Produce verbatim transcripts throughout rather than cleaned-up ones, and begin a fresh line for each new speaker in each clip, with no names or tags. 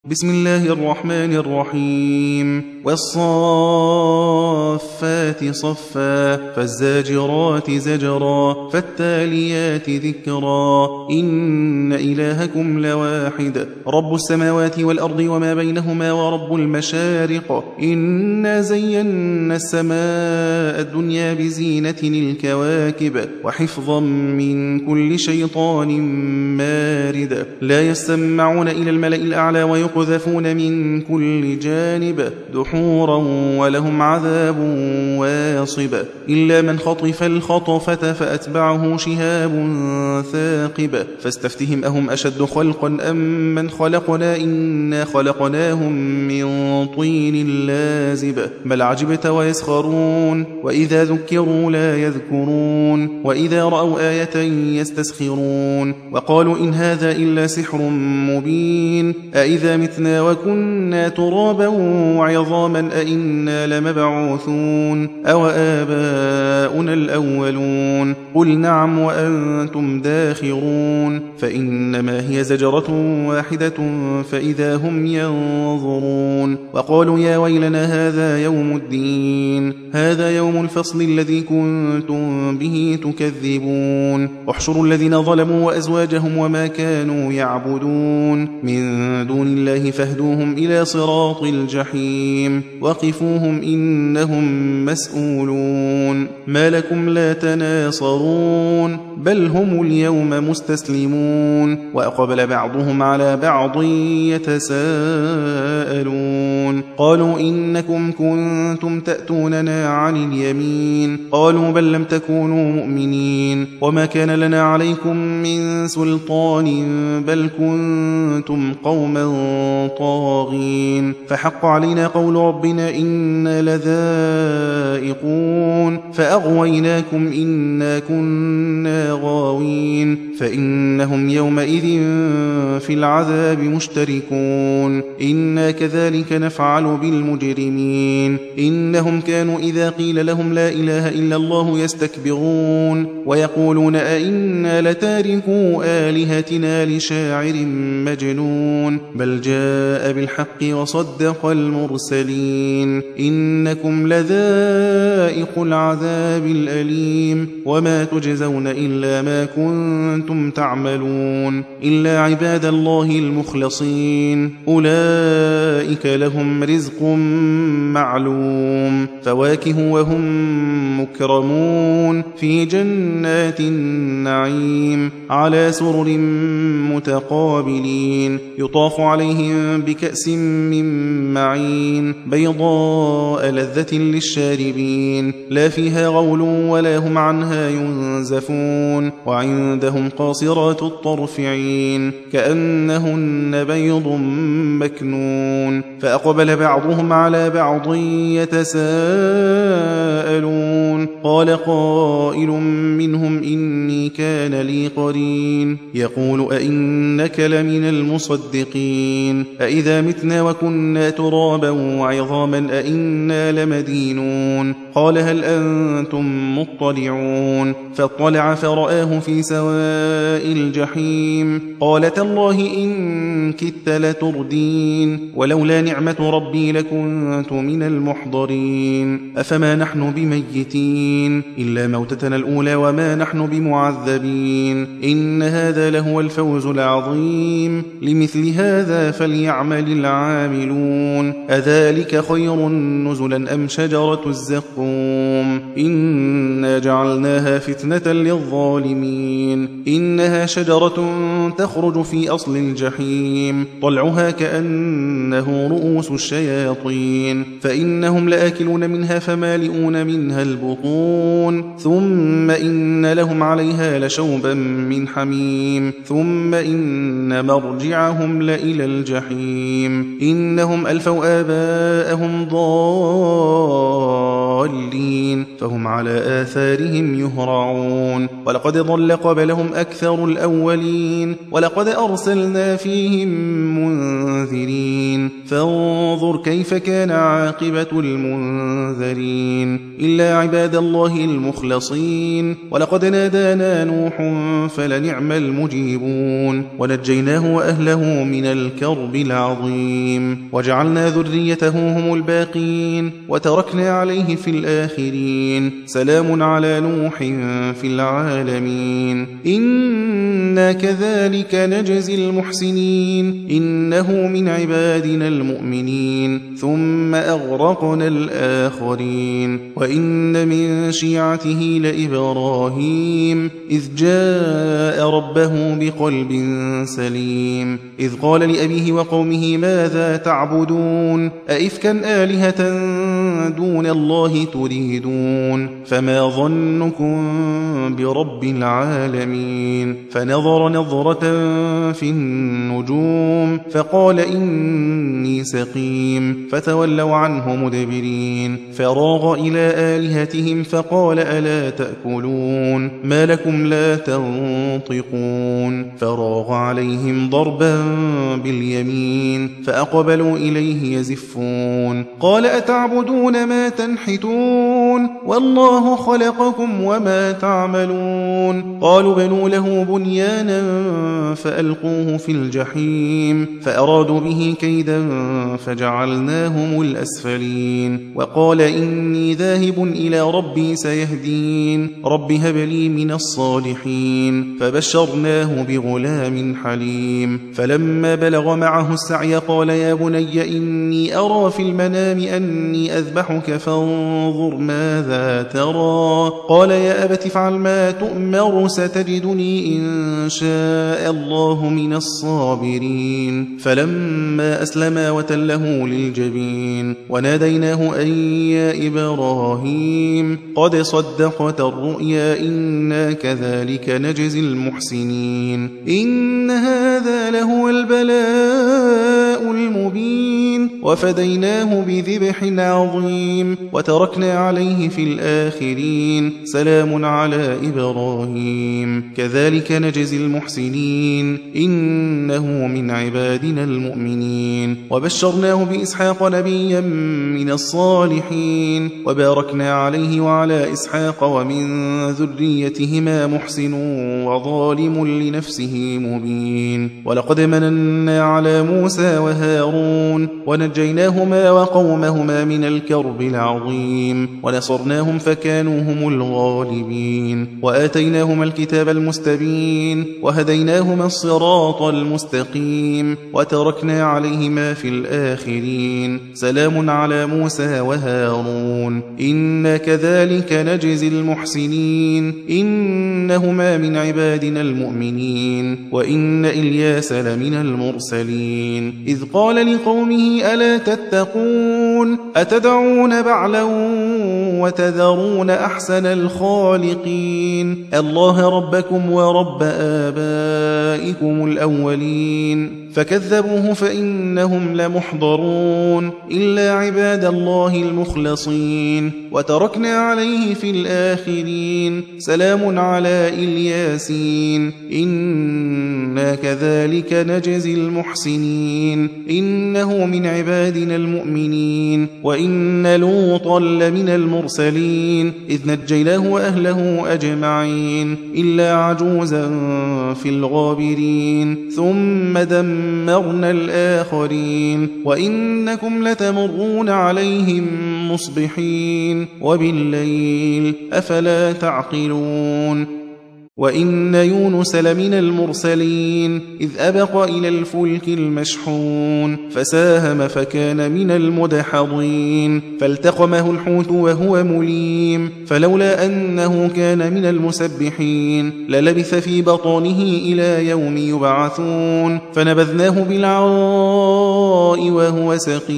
بسم الله الرحمن الرحيم والصافات صفا فالزاجرات زجرا فالتاليات ذكرا إن إلهكم لواحد رب السماوات والأرض وما بينهما ورب المشارق إنا زينا السماء الدنيا بزينة الكواكب وحفظا من كل شيطان مارد لا يسمعون إلى الملأ الأعلى ويقذفون من كل جانب دحورا ولهم عذاب واصب إلا من خطف الخطفة فأتبعه شهاب ثاقب فاستفتهم أهم أشد خلقا أم من خلقنا إنا خلقناهم من طين لازب بل عجبت ويسخرون وإذا ذكروا لا يذكرون وإذا رأوا آية يستسخرون وقالوا إن هذا إلا سحر مبين أإذا متنا وكنا ترابا وعظاما أئنا لمبعوثون أو آباؤنا الأولون قل نعم وأنتم داخرون فإنما هي زجرة واحدة فإذا هم ينظرون وقالوا يا ويلنا هذا يوم الدين هذا يوم الفصل الذي كنتم به تكذبون احشروا الذين ظلموا وأزواجهم وما كانوا يعبدون من دون الله فاهدوهم إلى صراط الجحيم وقفوهم إنهم مسؤولون ما لكم لا تناصرون بل هم اليوم مستسلمون وأقبل بعضهم على بعض يتساءلون قالوا إنكم كنتم تأتوننا عن اليمين قالوا بل لم تكونوا مؤمنين وما كان لنا عليكم من سلطان بل كنتم قوما طاغين فحق علينا قول ربنا إنا لذائقون فأغويناكم إنا كنا غاوين فإنهم يومئذ في العذاب مشتركون إنا كذلك نفعل بالمجرمين إنهم كانوا إذا قيل لهم لا إله إلا الله يستكبرون ويقولون أئنا لتاركو آلهتنا لشاعر مجنون بل جاء بالحق وصدق المرسلين إنكم لذائق العذاب الأليم وما تجزون إلا ما كنتم تعملون إلا عباد الله المخلصين أولئك لهم رزق معلوم فواكه وهم مكرمون في جنات النعيم على سرر متقابلين يطاف عليهم بكأس من معين بيضاء لذة للشاربين لا فيها غول ولا هم عنها ينزفون وعندهم قاصرات الطرف عين كأنهن بيض مكنون فأقبل بعضهم على بعض يتساءلون قال قائل منهم إني كان لي قرين يقول أئنك لمن المصدقين أئذا متنا وكنا ترابا وعظاما أئنا لمدينون قال هل أنتم مطلعون فاطلع فرآه في سواء الجحيم قال تالله إن كدت لتردين ولولا نعمة ربي لكنت من المحضرين أفما نحن بميتين إلا موتتنا الأولى وما نحن بمعذبين إن هذا لهو الفوز العظيم لمثل هذا فليعمل العاملون أذلك خير نزلا أم شجرة الزقوم إنا جعلناها فتنة للظالمين إنها شجرة تخرج في أصل الجحيم طلعها كأنه رؤوس الشياطين فإنهم لآكلون منها فمالئون منها البطون ثم إن لهم عليها لشوبا من حميم ثم إن مرجعهم لإلى الجحيم إنهم ألفوا آباءهم ضالين فهم على آثارهم يهرعون ولقد ضل قبلهم أكثر الأولين ولقد أرسلنا فيهم منذرين فانظروا فانظر كيف كان عاقبة المنذرين إلا عباد الله المخلصين ولقد نادانا نوح فلنعم المجيبون ونجيناه وأهله من الكرب العظيم وجعلنا ذريته هم الباقين وتركنا عليه في الآخرين سلام على نوح في العالمين إنا كذلك نجزي المحسنين إنه من عبادنا المؤمنين ثم أغرقنا الآخرين وإن من شيعته لإبراهيم إذ جاء ربه بقلب سليم إذ قال لأبيه وقومه ماذا تعبدون أئفكا آلهة دون الله تريدون فما ظنكم برب العالمين فنظر نظرة في النجوم فقال إني سقيم فتولوا عنه مدبرين فراغ إلى آلهتهم فقال ألا تأكلون ما لكم لا تنطقون فراغ عليهم ضربا باليمين فأقبلوا إليه يزفون قال أتعبدون ما تنحتون والله خلقكم وما تعملون قالوا بنوا له بنيانا فألقوه في الجحيم فأرادوا به كيدا فجعلناهم الأسفلين وقال إني ذاهب إلى ربي سيهدين رب هب لي من الصالحين فبشرناه بغلام حليم فلما بلغ معه السعي قال يا بني إني أرى في المنام أني أذبحك فانظر ماذا ترى قال يا أبت افعل ما تؤمر ستجدني إن شاء الله من الصابرين فلما أسلما وتله للجبين وناديناه أن يا إبراهيم قد صدقت الرؤيا إنا كذلك نجزي المحسنين إن هذا لهو البلاء المبين وفديناه بذبح عظيم وتركنا عليه في الآخرين سلام على إبراهيم كذلك نجزي المحسنين إنه من عبادنا المؤمنين وبشرناه بإسحاق نبيا من الصالحين وباركنا عليه وعلى إسحاق ومن ذريتهما محسن وظالم لنفسه مبين ولقد مننا على موسى وهارون ونجيناهما وقومهما من الكرب العظيم ونصرناهم فكانوا هم الغالبين وآتيناهما الكتاب المستبين وهديناهما الصراط المستقيم وتركنا عليهما في الآخرين سلام على موسى وهارون إنا كذلك نجزي المحسنين إنهما من عبادنا المؤمنين وإن إلياس لمن المرسلين إذ قال لقومه ألا تتقون أتدعون بعلا وتذرون أحسن الخالقين الله ربكم ورب آبائكم الأولين فكذبوه فإنهم لمحضرون إلا عباد الله المخلصين وتركنا عليه في الآخرين سلام على إلياسين إنا كذلك نجزي المحسنين إنه من عبادنا المؤمنين وإن لوطا لمن المرسلين إذ نجيناه وأهله أجمعين إلا عجوزا في الغابرين ثم دمرنا الآخرين وإنكم لتمرون عليهم مصبحين وبالليل أفلا تعقلون وإن يونس لمن المرسلين إذ أبق إلى الفلك المشحون فساهم فكان من المدحضين فالتقمه الحوت وهو مليم فلولا أنه كان من المسبحين للبث في بطنه إلى يوم يبعثون فنبذناه بالعراء وهو سقيم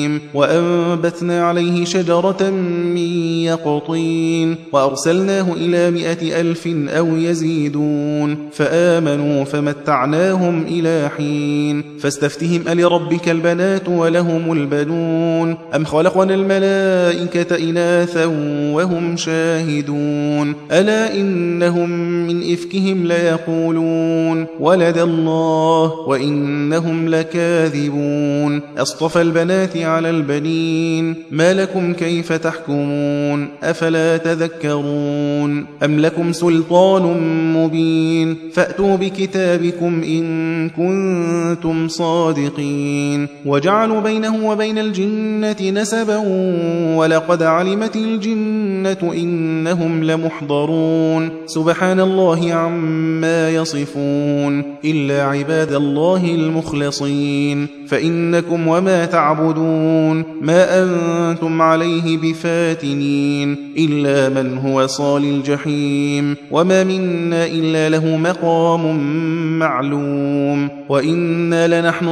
الجحيم وأنبتنا عليه شجرة من يقطين وأرسلناه إلى مائة ألف أو يزيدون فآمنوا فمتعناهم إلى حين فاستفتهم ألربك البنات ولهم البنون أم خلقنا الملائكة إناثا وهم شاهدون ألا إنهم من إفكهم ليقولون ولد الله وإنهم لكاذبون أصطفى البنات على البنين ما لكم كيف تحكمون أفلا تذكرون أم لكم سلطان مبين فأتوا بكتابكم إن كنتم صادقين وجعلوا بينه وبين الجنة نسبا ولقد علمت الجنة إنهم لمحضرون سبحان الله عما يصفون إلا عباد الله المخلصين فإنكم وما تعبدون ما أنتم عليه بفاتنين إلا من هو صال الجحيم وما منا إلا له مقام معلوم وإنا لنحن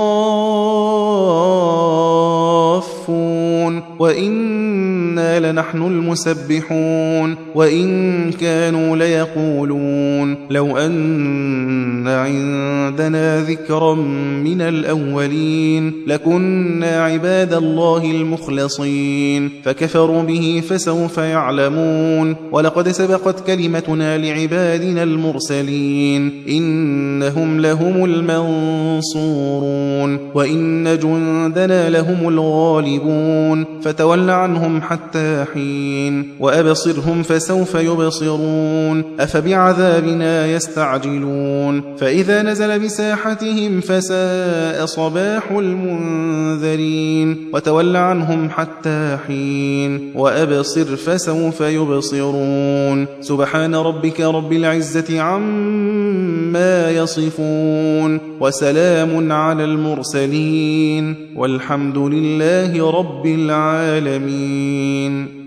الصافون وإنا لنحن المسبحون وإن كانوا ليقولون لو أن عندنا ذكرا من الأولين لكنا عباد الله المخلصين فكفروا به فسوف يعلمون ولقد سبقت كلمتنا لعبادنا المرسلين إنهم لهم المنصورون وإن جندنا لهم الغالبون فتول عنهم حتى حين وأبصرهم فسوف يبصرون أفبعذابنا يستعجلون فإذا نزل بساحتهم فساء صباح المنذرين وتول عنهم حتى حين وأبصر فسوف يبصرون سبحان ربك رب العزة عما يصفون وسلام على المرسلين والحمد لله رب العالمين.